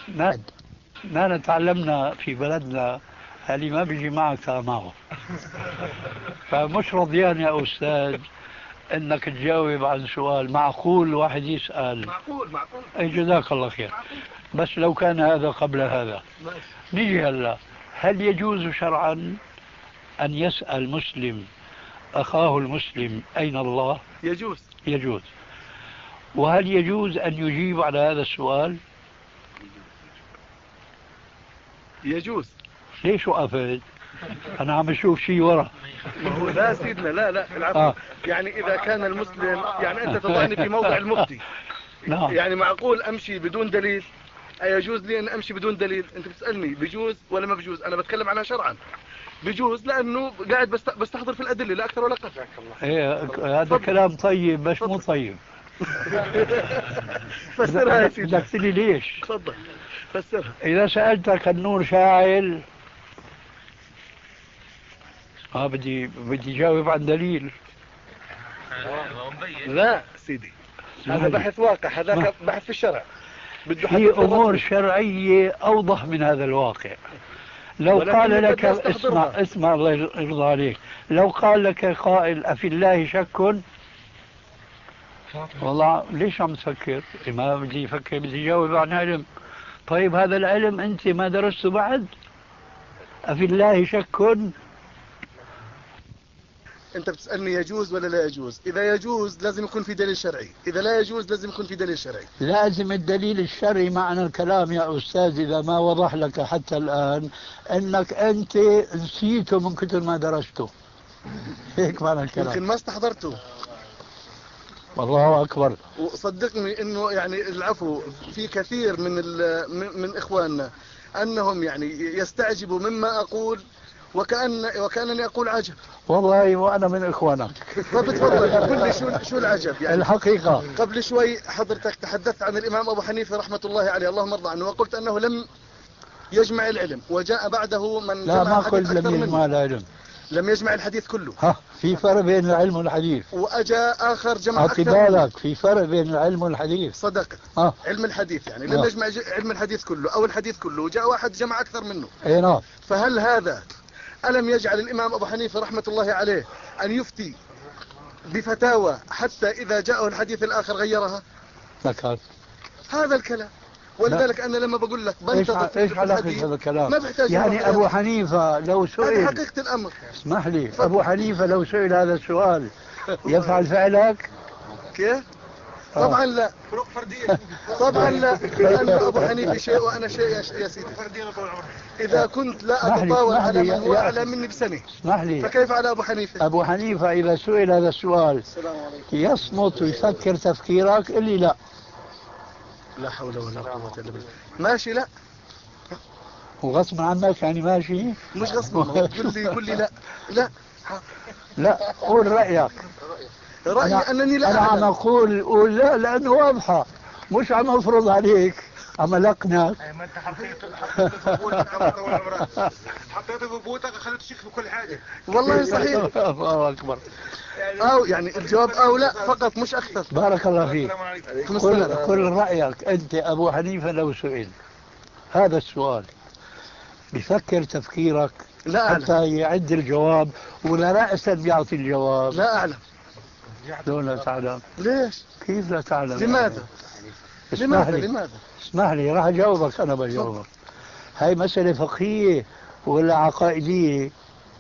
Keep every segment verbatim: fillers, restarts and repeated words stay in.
نحن نحن تعلمنا في بلدنا اللي ما بيجي معك معه. فمش رضيان يا أستاذ انك تجاوب عن سؤال معقول واحد يسأل. معقول معقول. اي جزاك الله خير. بس لو كان هذا قبل هذا. نيجي هلا، هل يجوز شرعا ان يسأل مسلم اخاه المسلم اين الله؟ يجوز. يجوز. وهل يجوز ان يجيب على هذا السؤال؟ يجوز. ليش وقفت؟ انا عم اشوف شيء ورا. ما هو لا سيدنا لا لا العفو. آه. يعني اذا كان المسلم، يعني انت تضعني في موضع المفتي. نعم. يعني معقول امشي بدون دليل؟ ايجوز لي ان امشي بدون دليل؟ انت بتسالني بجوز ولا ما بجوز؟ انا بتكلم عنها شرعا. بجوز لانه قاعد بستحضر في الادله لا اكثر ولا اقل. ايه هذا كلام طيب بس مو طيب. فسرها يا سيدي. بدك تقول لي ليش؟ تفضل فسرها. اذا سالتك النور شاعل، اه بدي بدي جاوب عن دليل. لا سيدي، هذا بحث واقع، هذاك بحث في الشرع. في امور شرعيه اوضح من هذا الواقع. لو قال لك اسمع اسمع الله يرضى عليك، لو قال لك قائل افي الله شك، والله ليش عم تفكر؟ ما بدي يفكر، بدي يجاوب عن علم. طيب هذا العلم انت ما درسته بعد؟ افي الله شك. انت بتسألني يجوز ولا لا يجوز؟ اذا يجوز لازم يكون في دليل شرعي، اذا لا يجوز لازم يكون في دليل شرعي. لازم الدليل الشرعي معنى الكلام يا استاذ، اذا ما وضح لك حتى الان انك انت نسيته من كثر ما درسته. هيك معنى الكلام. يمكن ما استحضرته. والله اكبر. وصدقني انه يعني العفو في كثير من من اخواننا انهم يعني يستعجبوا مما اقول وكأن وكأنني أقول عجب. والله وأنا من إخوانك. فبتفضل قل لي شو شو العجب يعني. الحقيقة قبل شوي حضرتك تحدثت عن الإمام أبو حنيفة رحمة الله عليه اللهم ارضى عنه، وقلت أنه لم يجمع العلم وجاء بعده من لا جمع ما قلت لم يجمع العلم، لم يجمع الحديث كله. ها في فرق بين العلم والحديث. وأجا آخر جمع أكثر. بالك في فرق بين العلم والحديث. صدقت. ها علم الحديث يعني لم يجمع علم الحديث كله أو الحديث كله، وجاء واحد جمع أكثر منه. أي نعم. فهل هذا ألم يجعل الإمام أبو حنيفة رحمة الله عليه أن يفتي بفتاوى حتى إذا جاءه الحديث الآخر غيرها؟ لك هذا الكلام. ولذلك أنا لما بقول لك بنتظر ايش علاقة هذا الكلام؟ ما بحتاج يعني أبو حنيفة لو سئل، هذه حقيقة الأمر. اسمح لي، أبو حنيفة لو سئل هذا السؤال يفعل فعلك؟ كيف؟ طبعا لا. فروق فردية. طبعا لا، لأن أبو حنيفة شيء وأنا شيء يا سيدي. إذا كنت لا أتطاول على من هو أعلى مني بسنة، اسمح لي، فكيف على أبو حنيفة؟ أبو حنيفة إذا سئل هذا السؤال يصمت ويفكر تفكيرك اللي لا. لا حول ولا قوة إلا بالله. ماشي لا. وغصب عنك يعني ماشي؟ مش غصب عنك. قل لي قل لي لا لا لا قول رأيك. رأيي أنا أنني لا أنا عم أقول قول لا لأنه واضحة، مش عم أفرض عليك، عم ألقنك. ما أنت حطيت حطيت ثبوتك حطيت ثبوتك خليت الشيخ في كل حاجة. والله صحيح. الله أكبر. أو يعني الجواب أو لا فقط مش أكثر. بارك الله فيك. كل كل رأيك أنت. أبو حنيفة لو سئل هذا السؤال بفكر تفكيرك لا أعلم. حتى يعد الجواب ولا رأسا يعطي الجواب؟ لا أعلم. لو لا تعلم. ليش؟ كيف لا تعلم؟ لماذا؟ لماذا؟ لماذا؟ اسمح لي راح أجاوبك. أنا بجاوبك. هاي مسألة فقهية ولا عقائدية؟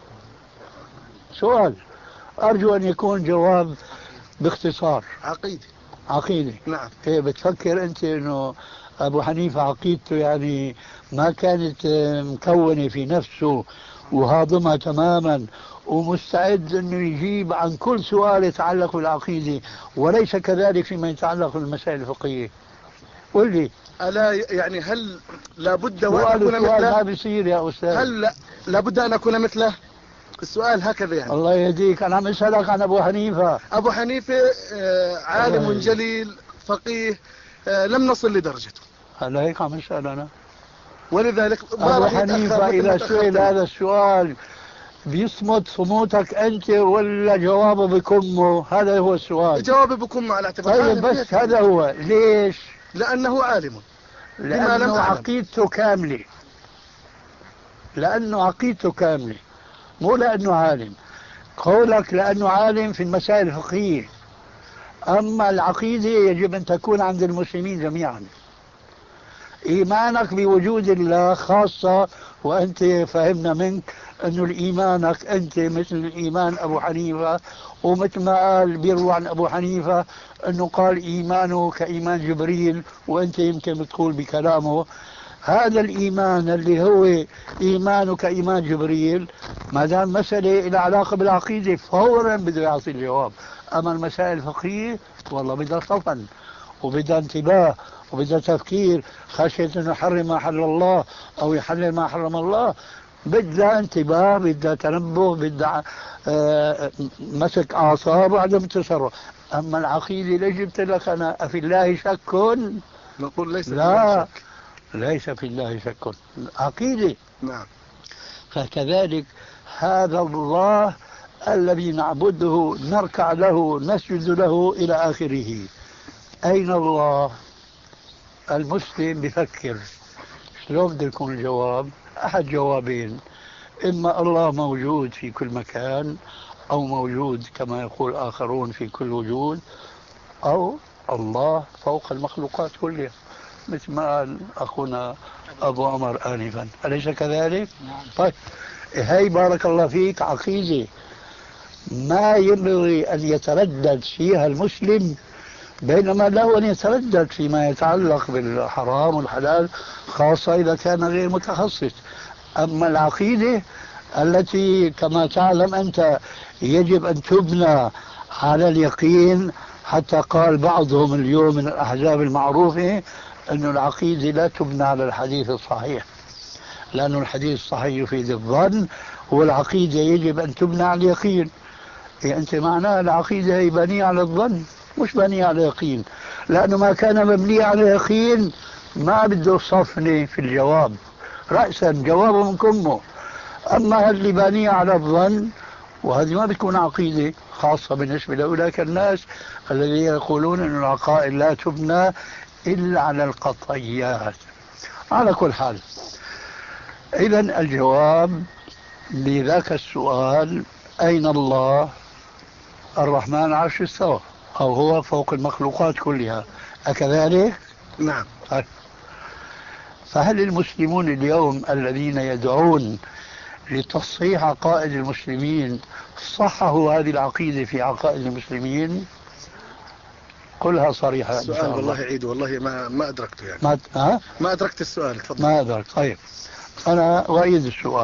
سؤال أرجو أن يكون جواب باختصار. عقيدي. عقيدي. نعم. إيه بتفكر أنت إنه أبو حنيفة عقيدته يعني ما كانت مكونة في نفسه وهاضمها تماما ومستعد أنه يجيب عن كل سؤال يتعلق بالعقيدة، وليس كذلك فيما يتعلق بالمسائل الفقهية؟ قل لي. ألا يعني هل لابد وأن أكون مثله؟ ما بيصير يا أستاذ. هل لا لابد أن أكون مثله؟ السؤال هكذا يعني. الله يهديك. أنا عم أسألك عن أبو حنيفة. أبو حنيفة عالم جليل فقيه، لم نصل لدرجته. هلا هيك عم أسأل أنا. ولذلك أبو حنيفة إذا سئل هذا السؤال بيصمت صموتك أنت ولا جوابه بكمه؟ هذا هو السؤال. جوابه بكمه على اعتبار. طيب بس هذا هو. ليش؟ لأنه عالم. بما لم لأنه عقيدته كاملة، لأنه عقيدته كاملة، مو لأنه عالم. قولك لأنه عالم في المسائل الفقهية، أما العقيدة يجب أن تكون عند المسلمين جميعا. إيمانك بوجود الله خاصة، وأنت فهمنا منك أنه الإيمانك أنت مثل إيمان أبو حنيفة، ومثل ما قال بيروى عن أبو حنيفة أنه قال إيمانه كإيمان جبريل، وأنت يمكن بتقول بكلامه هذا الإيمان اللي هو إيمانه كإيمان جبريل، ما دام مسألة إلى علاقة بالعقيدة فورا بده يعطي الجواب. أما المسائل الفقهية والله بدها صفن وبدها انتباه وبدها تفكير، خشية أنه يحرم ما حل الله أو يحلل ما حرم الله، بدها انتباه، بدها تنبه، بدها آه مسك أعصاب وعدم التصرف. أما العقيدة ليش جبت لك أنا أفي الله شك؟ نقول ليس لا في شك. ليس في الله شك، عقيدة. نعم. فكذلك هذا الله الذي نعبده نركع له نسجد له إلى آخره، أين الله؟ المسلم بفكر شلون بده يكون الجواب؟ أحد جوابين: إما الله موجود في كل مكان، أو موجود كما يقول آخرون في كل وجود، أو الله فوق المخلوقات كلها مثل ما قال أخونا أبو عمر آنفا، أليس كذلك؟ طيب هاي بارك الله فيك عقيدة ما ينبغي أن يتردد فيها المسلم، بينما له أن يتردد فيما يتعلق بالحرام والحلال، خاصة إذا كان غير متخصص. أما العقيدة التي كما تعلم أنت يجب أن تبنى على اليقين، حتى قال بعضهم اليوم من الأحزاب المعروفة أن العقيدة لا تبنى على الحديث الصحيح، لأن الحديث الصحيح يفيد الظن، والعقيدة يجب أن تبنى على اليقين. إيه أنت معناها العقيدة هي بنية على الظن مش بنية على يقين، لأنه ما كان مبني على يقين ما بده صفني في الجواب، رأسا جوابه من كمه. أما اللي بنية على الظن وهذه ما بتكون عقيدة، خاصة بالنسبة لأولئك الناس الذين يقولون أن العقائد لا تبنى إلا على القطعيات. على كل حال، إذن الجواب لذاك السؤال أين الله؟ الرحمن عرش استوى، أو هو فوق المخلوقات كلها، أكذلك؟ نعم. فهل المسلمون اليوم الذين يدعون لتصحيح عقائد المسلمين صححوا هذه العقيدة في عقائد المسلمين؟ قلها صريحة. السؤال والله عيد، والله ما ما أدركته يعني. ما, ها؟ ما أدركت السؤال. تفضل. ما أدرك. طيب أنا أؤيد السؤال.